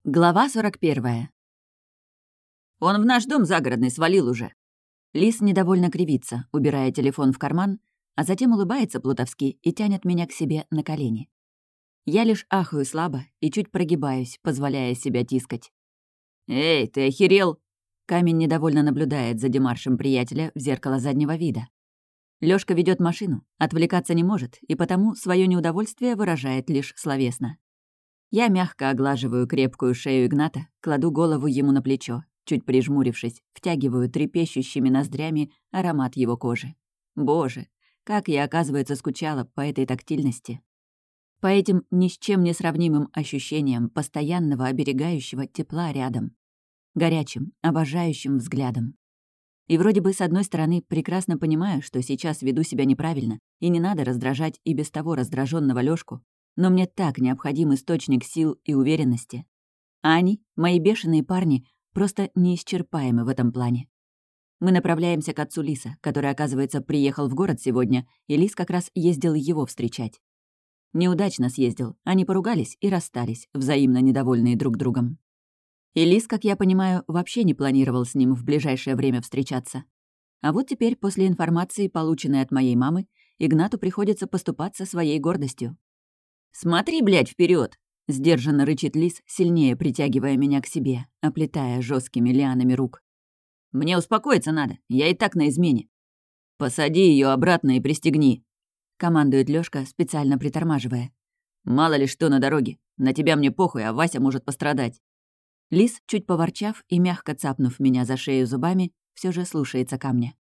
Глава 41. «Он в наш дом загородный свалил уже». Лис недовольно кривится, убирая телефон в карман, а затем улыбается плутовски и тянет меня к себе на колени. Я лишь ахаю слабо и чуть прогибаюсь, позволяя себя тискать. «Эй, ты охерел?» Камень недовольно наблюдает за демаршем приятеля в зеркало заднего вида. Лёшка ведёт машину, отвлекаться не может, и потому своё неудовольствие выражает лишь словесно. Я мягко оглаживаю крепкую шею Игната, кладу голову ему на плечо, чуть прижмурившись, втягиваю трепещущими ноздрями аромат его кожи. Боже, как я, оказывается, скучала по этой тактильности. По этим ни с чем не сравнимым ощущениям постоянного оберегающего тепла рядом. Горячим, обожающим взглядом. И вроде бы, с одной стороны, прекрасно понимаю, что сейчас веду себя неправильно, и не надо раздражать и без того раздраженного Лёшку, но мне так необходим источник сил и уверенности. А они, мои бешеные парни, просто неисчерпаемы в этом плане. Мы направляемся к отцу Лиса, который, оказывается, приехал в город сегодня, и Лис как раз ездил его встречать. Неудачно съездил, они поругались и расстались, взаимно недовольные друг другом. И Лис, как я понимаю, вообще не планировал с ним в ближайшее время встречаться. А вот теперь, после информации, полученной от моей мамы, Игнату приходится поступаться своей гордостью. «Смотри, блядь, вперед! Сдержанно рычит Лис, сильнее притягивая меня к себе, оплетая жесткими лианами рук. «Мне успокоиться надо, я и так на измене». «Посади ее обратно и пристегни», — командует Лёшка, специально притормаживая. «Мало ли что на дороге. На тебя мне похуй, а Вася может пострадать». Лис, чуть поворчав и мягко цапнув меня за шею зубами, все же слушается ко мне.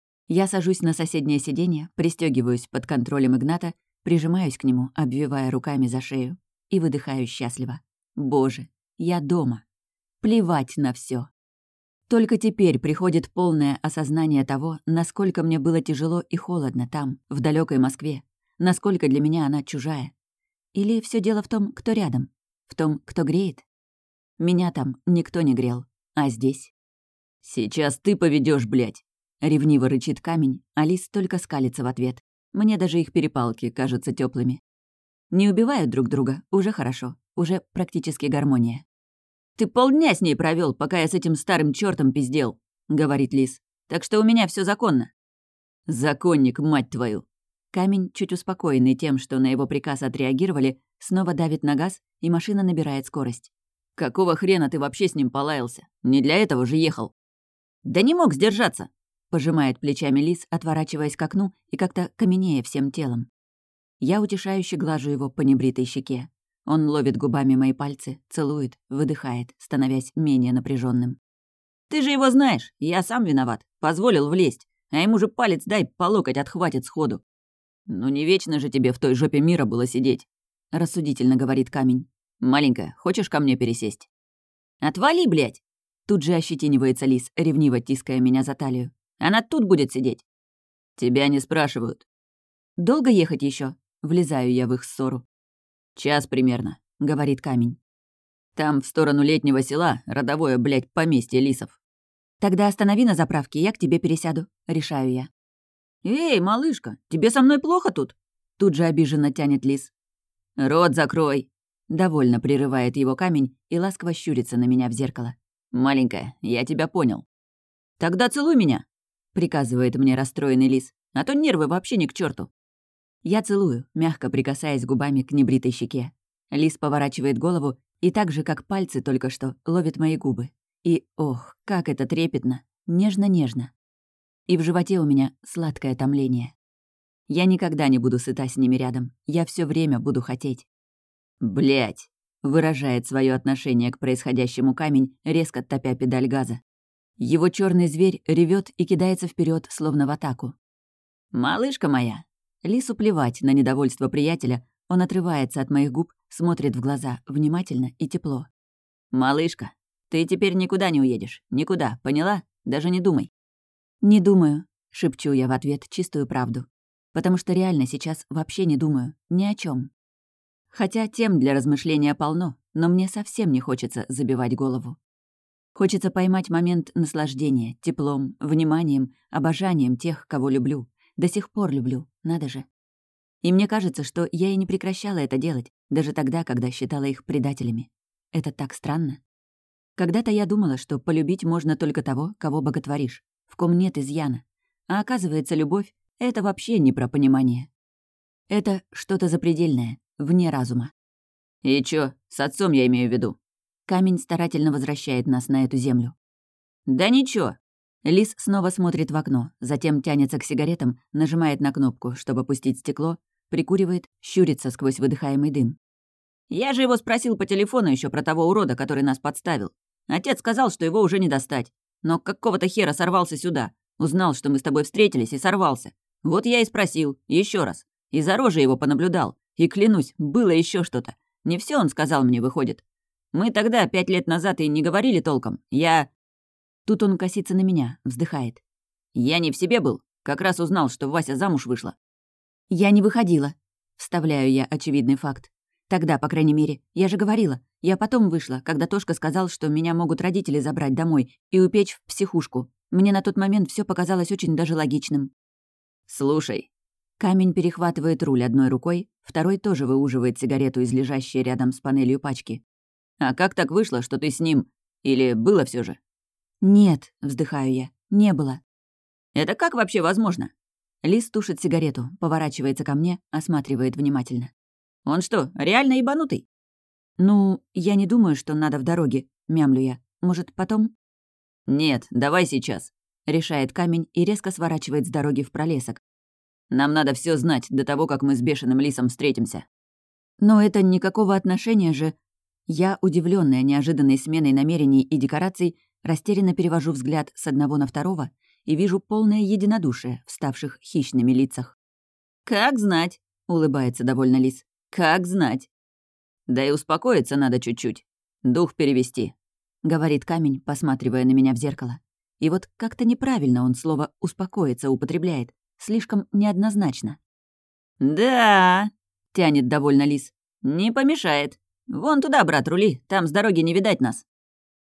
Я сажусь на соседнее сиденье, пристегиваюсь под контролем Игната, прижимаюсь к нему, обвивая руками за шею, и выдыхаю счастливо. Боже, я дома. Плевать на все. Только теперь приходит полное осознание того, насколько мне было тяжело и холодно там, в далекой Москве, насколько для меня она чужая. Или все дело в том, кто рядом, в том, кто греет? Меня там никто не грел, а здесь? «Сейчас ты поведешь, блядь!» — ревниво рычит камень, а Лис только скалится в ответ. Мне даже их перепалки кажутся теплыми. Не убивают друг друга, уже хорошо, уже практически гармония. «Ты полдня с ней провел, пока я с этим старым чёртом пиздел», — говорит Лис. «Так что у меня все законно». «Законник, мать твою!» Камень, чуть успокоенный тем, что на его приказ отреагировали, снова давит на газ, и машина набирает скорость. «Какого хрена ты вообще с ним полаялся? Не для этого же ехал». «Да не мог сдержаться», — пожимает плечами Лис, отворачиваясь к окну и как-то каменея всем телом. Я утешающе глажу его по небритой щеке. Он ловит губами мои пальцы, целует, выдыхает, становясь менее напряженным. «Ты же его знаешь, я сам виноват, позволил влезть, а ему же палец дай, по локоть отхватит сходу». «Ну не вечно же тебе в той жопе мира было сидеть», — рассудительно говорит камень. «Маленькая, хочешь ко мне пересесть?» «Отвали, блядь!» Тут же ощетинивается Лис, ревниво тиская меня за талию. «Она тут будет сидеть». «Тебя не спрашивают». «Долго ехать еще? Влезаю я в их ссору. «Час примерно», — говорит камень. «Там, в сторону летнего села, родовое, блядь, поместье лисов». «Тогда останови на заправке, я к тебе пересяду», — решаю я. «Эй, малышка, тебе со мной плохо тут?» Тут же обиженно тянет Лис. «Рот закрой!» — довольно прерывает его камень и ласково щурится на меня в зеркало. «Маленькая, я тебя понял». «Тогда целуй меня», — приказывает мне расстроенный Лис, «а то нервы вообще ни к черту. Я целую, мягко прикасаясь губами к небритой щеке. Лис поворачивает голову и так же, как пальцы только что, ловит мои губы. И, ох, как это трепетно, нежно-нежно. И в животе у меня сладкое томление. Я никогда не буду сыта с ними рядом. Я все время буду хотеть. «Блядь!» — выражает свое отношение к происходящему камень, резко топя педаль газа. Его черный зверь ревет и кидается вперед, словно в атаку. «Малышка моя!» Лису плевать на недовольство приятеля, он отрывается от моих губ, смотрит в глаза внимательно и тепло. «Малышка, ты теперь никуда не уедешь. Никуда, поняла? Даже не думай». «Не думаю», — шепчу я в ответ чистую правду. Потому что реально сейчас вообще не думаю. Ни о чем. Хотя тем для размышления полно, но мне совсем не хочется забивать голову. Хочется поймать момент наслаждения, теплом, вниманием, обожанием тех, кого люблю. До сих пор люблю, надо же. И мне кажется, что я и не прекращала это делать, даже тогда, когда считала их предателями. Это так странно. Когда-то я думала, что полюбить можно только того, кого боготворишь, в ком нет изъяна. А оказывается, любовь — это вообще не про понимание. Это что-то запредельное, вне разума. «И чё, с отцом я имею в виду?» Камень старательно возвращает нас на эту землю. «Да ничего». Лис снова смотрит в окно, затем тянется к сигаретам, нажимает на кнопку, чтобы пустить стекло, прикуривает, щурится сквозь выдыхаемый дым. «Я же его спросил по телефону еще про того урода, который нас подставил. Отец сказал, что его уже не достать. Но какого-то хера сорвался сюда. Узнал, что мы с тобой встретились, и сорвался. Вот я и спросил, еще раз. И за рожей его понаблюдал. И клянусь, было еще что-то. Не все он сказал мне, выходит. Мы тогда, 5 лет назад, и не говорили толком. Тут он косится на меня, вздыхает. Я не в себе был. Как раз узнал, что Вася замуж вышла. Я не выходила. Вставляю я очевидный факт. Тогда, по крайней мере. Я же говорила. Я потом вышла, когда Тошка сказал, что меня могут родители забрать домой и упечь в психушку. Мне на тот момент все показалось очень даже логичным. «Слушай». Камень перехватывает руль одной рукой, второй тоже выуживает сигарету из лежащей рядом с панелью пачки. «А как так вышло, что ты с ним? Или было все же?» «Нет», — вздыхаю я, — «не было». «Это как вообще возможно?» Лис тушит сигарету, поворачивается ко мне, осматривает внимательно. «Он что, реально ебанутый?» «Ну, я не думаю, что надо в дороге», — мямлю я. «Может, потом?» «Нет, давай сейчас», — решает камень и резко сворачивает с дороги в пролесок. «Нам надо все знать до того, как мы с бешеным лисом встретимся». «Но это никакого отношения же...» Я, удивленная неожиданной сменой намерений и декораций, растерянно перевожу взгляд с одного на второго и вижу полное единодушие в ставших хищными лицах. «Как знать», — улыбается довольно лис. «Как знать». «Да и успокоиться надо чуть-чуть. Дух перевести», — говорит камень, посматривая на меня в зеркало. И вот как-то неправильно он слово «успокоиться» употребляет, слишком неоднозначно. «Да», — тянет довольно лис, — «не помешает. Вон туда, брат, рули, там с дороги не видать нас».